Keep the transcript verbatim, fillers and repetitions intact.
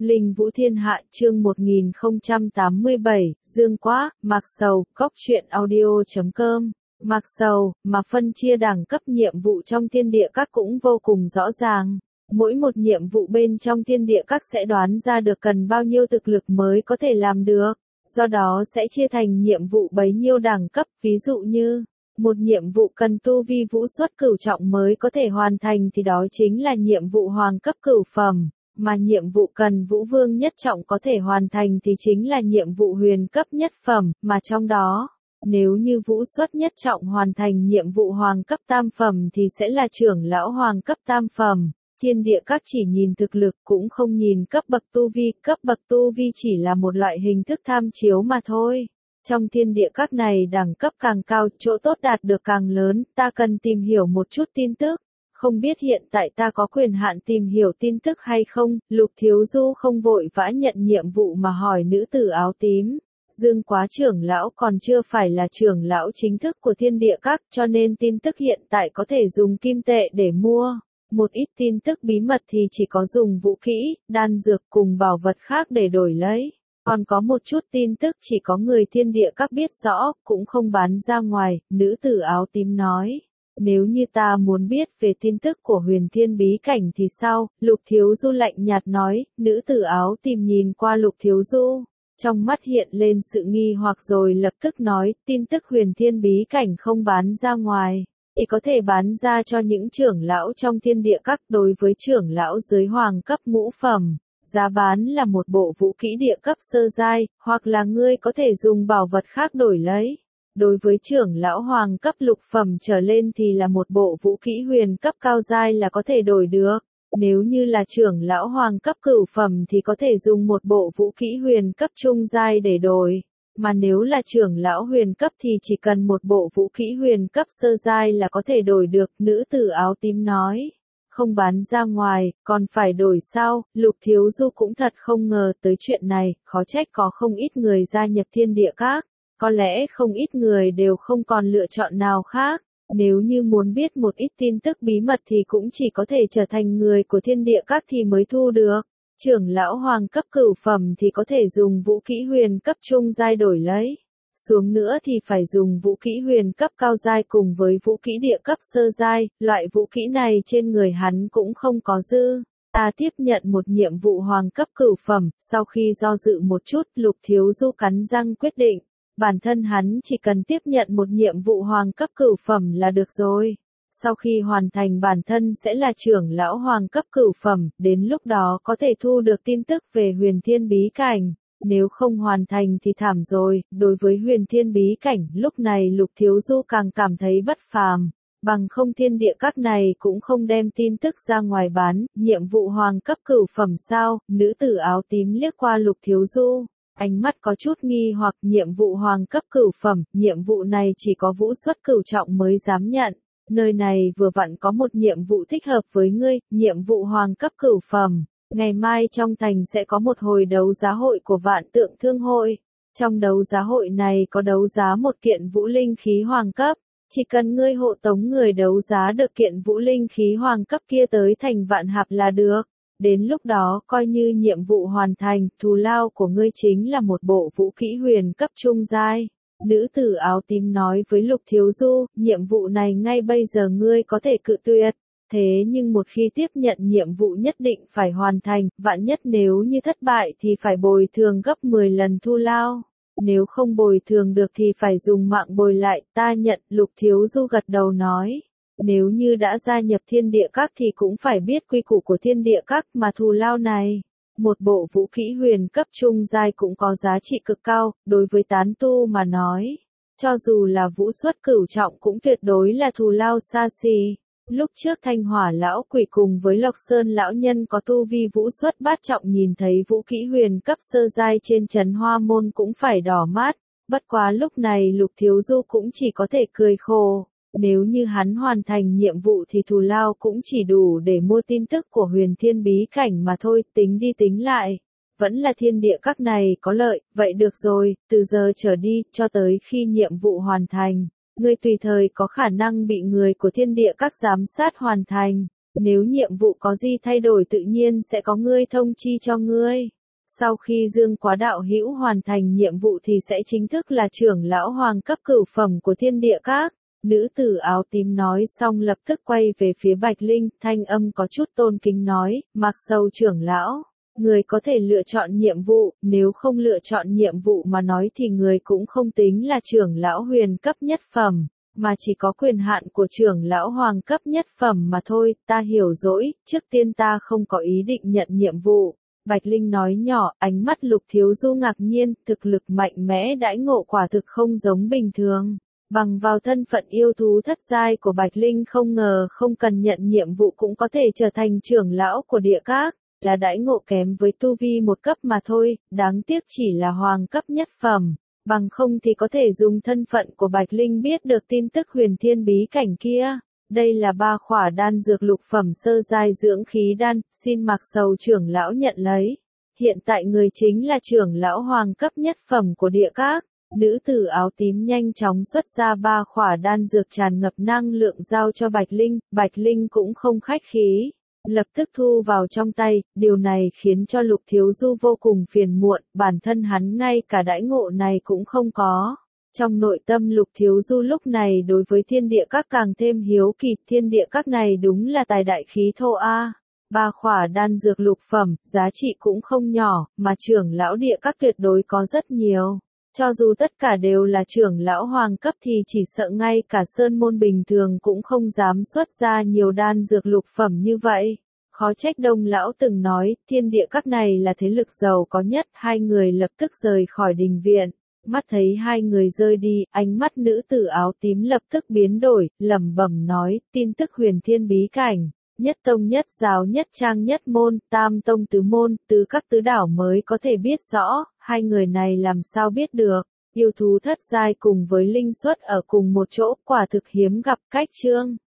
Linh Vũ Thiên Hạ chương một nghìn không trăm tám mươi bảy, Dương Quá, Mạc Sầu, Cốc truyện audio chấm com. Mạc Sầu, mà phân chia đẳng cấp nhiệm vụ trong thiên địa các cũng vô cùng rõ ràng. Mỗi một nhiệm vụ bên trong thiên địa các sẽ đoán ra được cần bao nhiêu thực lực mới có thể làm được. Do đó sẽ chia thành nhiệm vụ bấy nhiêu đẳng cấp, ví dụ như một nhiệm vụ cần tu vi vũ xuất cửu trọng mới có thể hoàn thành thì đó chính là nhiệm vụ hoàng cấp cửu phẩm, mà nhiệm vụ cần vũ vương nhất trọng có thể hoàn thành thì chính là nhiệm vụ huyền cấp nhất phẩm, mà trong đó, nếu như vũ xuất nhất trọng hoàn thành nhiệm vụ hoàng cấp tam phẩm thì sẽ là trưởng lão hoàng cấp tam phẩm. Thiên địa các chỉ nhìn thực lực cũng không nhìn cấp bậc tu vi, cấp bậc tu vi chỉ là một loại hình thức tham chiếu mà thôi. Trong thiên địa các này đẳng cấp càng cao, chỗ tốt đạt được càng lớn, ta cần tìm hiểu một chút tin tức. Không biết hiện tại ta có quyền hạn tìm hiểu tin tức hay không? Lục Thiếu Du không vội vã nhận nhiệm vụ mà hỏi nữ tử áo tím. Dương Quá trưởng lão còn chưa phải là trưởng lão chính thức của thiên địa các, cho nên tin tức hiện tại có thể dùng kim tệ để mua. Một ít tin tức bí mật thì chỉ có dùng vũ khí, đan dược cùng bảo vật khác để đổi lấy. Còn có một chút tin tức chỉ có người thiên địa các biết rõ, cũng không bán ra ngoài, nữ tử áo tím nói. Nếu như ta muốn biết về tin tức của huyền thiên bí cảnh thì sao? Lục Thiếu Du lạnh nhạt nói, nữ tử áo tím nhìn qua Lục Thiếu Du. Trong mắt hiện lên sự nghi hoặc rồi lập tức nói, tin tức huyền thiên bí cảnh không bán ra ngoài. Thì có thể bán ra cho những trưởng lão trong thiên địa các. Đối với trưởng lão dưới hoàng cấp ngũ phẩm, giá bán là một bộ vũ kỹ địa cấp sơ giai, hoặc là ngươi có thể dùng bảo vật khác đổi lấy. Đối với trưởng lão hoàng cấp lục phẩm trở lên thì là một bộ vũ kỹ huyền cấp cao giai là có thể đổi được. Nếu như là trưởng lão hoàng cấp cửu phẩm thì có thể dùng một bộ vũ kỹ huyền cấp trung giai để đổi. Mà nếu là trưởng lão huyền cấp thì chỉ cần một bộ vũ kỹ huyền cấp sơ giai là có thể đổi được, nữ tử áo tím nói. Không bán ra ngoài, còn phải đổi sao? Lục Thiếu Du cũng thật không ngờ tới chuyện này, khó trách có không ít người gia nhập thiên địa các. Có lẽ không ít người đều không còn lựa chọn nào khác. Nếu như muốn biết một ít tin tức bí mật thì cũng chỉ có thể trở thành người của thiên địa các thì mới thu được. Trưởng lão hoàng cấp cửu phẩm thì có thể dùng vũ kỹ huyền cấp trung giai đổi lấy. Xuống nữa thì phải dùng vũ kỹ huyền cấp cao giai cùng với vũ kỹ địa cấp sơ giai, loại vũ kỹ này trên người hắn cũng không có dư. Ta tiếp nhận một nhiệm vụ hoàng cấp cửu phẩm, sau khi do dự một chút, Lục Thiếu Du cắn răng quyết định. Bản thân hắn chỉ cần tiếp nhận một nhiệm vụ hoàng cấp cửu phẩm là được rồi. Sau khi hoàn thành bản thân sẽ là trưởng lão hoàng cấp cửu phẩm, đến lúc đó có thể thu được tin tức về huyền thiên bí cảnh. Nếu không hoàn thành thì thảm rồi, đối với huyền thiên bí cảnh, lúc này Lục Thiếu Du càng cảm thấy bất phàm. Bằng không thiên địa các này cũng không đem tin tức ra ngoài bán, nhiệm vụ hoàng cấp cửu phẩm sao? Nữ tử áo tím liếc qua Lục Thiếu Du. Ánh mắt có chút nghi hoặc nhiệm vụ hoàng cấp cửu phẩm, nhiệm vụ này chỉ có vũ xuất cửu trọng mới dám nhận. Nơi này vừa vặn có một nhiệm vụ thích hợp với ngươi, nhiệm vụ hoàng cấp cửu phẩm. Ngày mai trong thành sẽ có một hồi đấu giá hội của Vạn Tượng Thương hội. Trong đấu giá hội này có đấu giá một kiện vũ linh khí hoàng cấp. Chỉ cần ngươi hộ tống người đấu giá được kiện vũ linh khí hoàng cấp kia tới thành Vạn Hạp là được. Đến lúc đó coi như nhiệm vụ hoàn thành, thù lao của ngươi chính là một bộ vũ kỹ huyền cấp trung giai. Nữ tử áo tím nói với Lục Thiếu Du, nhiệm vụ này ngay bây giờ ngươi có thể cự tuyệt. Thế nhưng một khi tiếp nhận nhiệm vụ nhất định phải hoàn thành, vạn nhất nếu như thất bại thì phải bồi thường gấp mười lần thù lao. Nếu không bồi thường được thì phải dùng mạng bồi lại, ta nhận, Lục Thiếu Du gật đầu nói. Nếu như đã gia nhập thiên địa các thì cũng phải biết quy củ của thiên địa các mà thù lao này. Một bộ vũ kỹ huyền cấp trung giai cũng có giá trị cực cao, đối với tán tu mà nói. Cho dù là vũ xuất cửu trọng cũng tuyệt đối là thù lao xa xỉ. Lúc trước Thanh Hỏa lão quỷ cùng với Lộc Sơn lão nhân có tu vi vũ xuất bát trọng nhìn thấy vũ kỹ huyền cấp sơ giai trên trấn Hoa Môn cũng phải đỏ mắt. Bất quá lúc này Lục Thiếu Du cũng chỉ có thể cười khổ. Nếu như hắn hoàn thành nhiệm vụ thì thù lao cũng chỉ đủ để mua tin tức của huyền thiên bí cảnh mà thôi, tính đi tính lại. Vẫn là thiên địa các này có lợi, vậy được rồi, từ giờ trở đi, cho tới khi nhiệm vụ hoàn thành. Ngươi tùy thời có khả năng bị người của thiên địa các giám sát hoàn thành. Nếu nhiệm vụ có gì thay đổi tự nhiên sẽ có ngươi thông chi cho ngươi. Sau khi Dương Quá đạo hữu hoàn thành nhiệm vụ thì sẽ chính thức là trưởng lão hoàng cấp cửu phẩm của Thiên Địa Các. Nữ tử áo tím nói xong lập tức quay về phía Bạch Linh, thanh âm có chút tôn kính nói, Mạc Sầu trưởng lão, người có thể lựa chọn nhiệm vụ, nếu không lựa chọn nhiệm vụ mà nói thì người cũng không tính là trưởng lão huyền cấp nhất phẩm, mà chỉ có quyền hạn của trưởng lão hoàng cấp nhất phẩm mà thôi, ta hiểu rồi, trước tiên ta không có ý định nhận nhiệm vụ. Bạch Linh nói nhỏ, ánh mắt Lục Thiếu Du ngạc nhiên, thực lực mạnh mẽ đãi ngộ quả thực không giống bình thường. Bằng vào thân phận yêu thú thất giai của Bạch Linh không ngờ không cần nhận nhiệm vụ cũng có thể trở thành trưởng lão của Địa Các, là đãi ngộ kém với tu vi một cấp mà thôi, đáng tiếc chỉ là hoàng cấp nhất phẩm, bằng không thì có thể dùng thân phận của Bạch Linh biết được tin tức huyền thiên bí cảnh kia. Đây là ba khỏa đan dược lục phẩm sơ giai dưỡng khí đan, xin Mạc Sầu trưởng lão nhận lấy. Hiện tại người chính là trưởng lão hoàng cấp nhất phẩm của Địa Các. Nữ tử áo tím nhanh chóng xuất ra ba khỏa đan dược tràn ngập năng lượng giao cho Bạch Linh, Bạch Linh cũng không khách khí, lập tức thu vào trong tay, điều này khiến cho Lục Thiếu Du vô cùng phiền muộn, bản thân hắn ngay cả đãi ngộ này cũng không có. Trong nội tâm Lục Thiếu Du lúc này đối với Thiên Địa Các càng thêm hiếu kỳ, Thiên Địa Các này đúng là tài đại khí thô a. Ba khỏa đan dược lục phẩm, giá trị cũng không nhỏ, mà trưởng lão Địa Các tuyệt đối có rất nhiều. Cho dù tất cả đều là trưởng lão hoàng cấp thì chỉ sợ ngay cả sơn môn bình thường cũng không dám xuất ra nhiều đan dược lục phẩm như vậy. Khó trách Đông lão từng nói, Thiên Địa Các này là thế lực giàu có nhất, hai người lập tức rời khỏi đình viện. Mắt thấy hai người rơi đi, ánh mắt nữ tử áo tím lập tức biến đổi, lẩm bẩm nói, tin tức huyền thiên bí cảnh, nhất tông nhất giáo nhất trang nhất môn, tam tông tứ môn, tứ các tứ đảo mới có thể biết rõ, hai người này làm sao biết được, yêu thú thất giai cùng với linh xuất ở cùng một chỗ, quả thực hiếm gặp cách chương.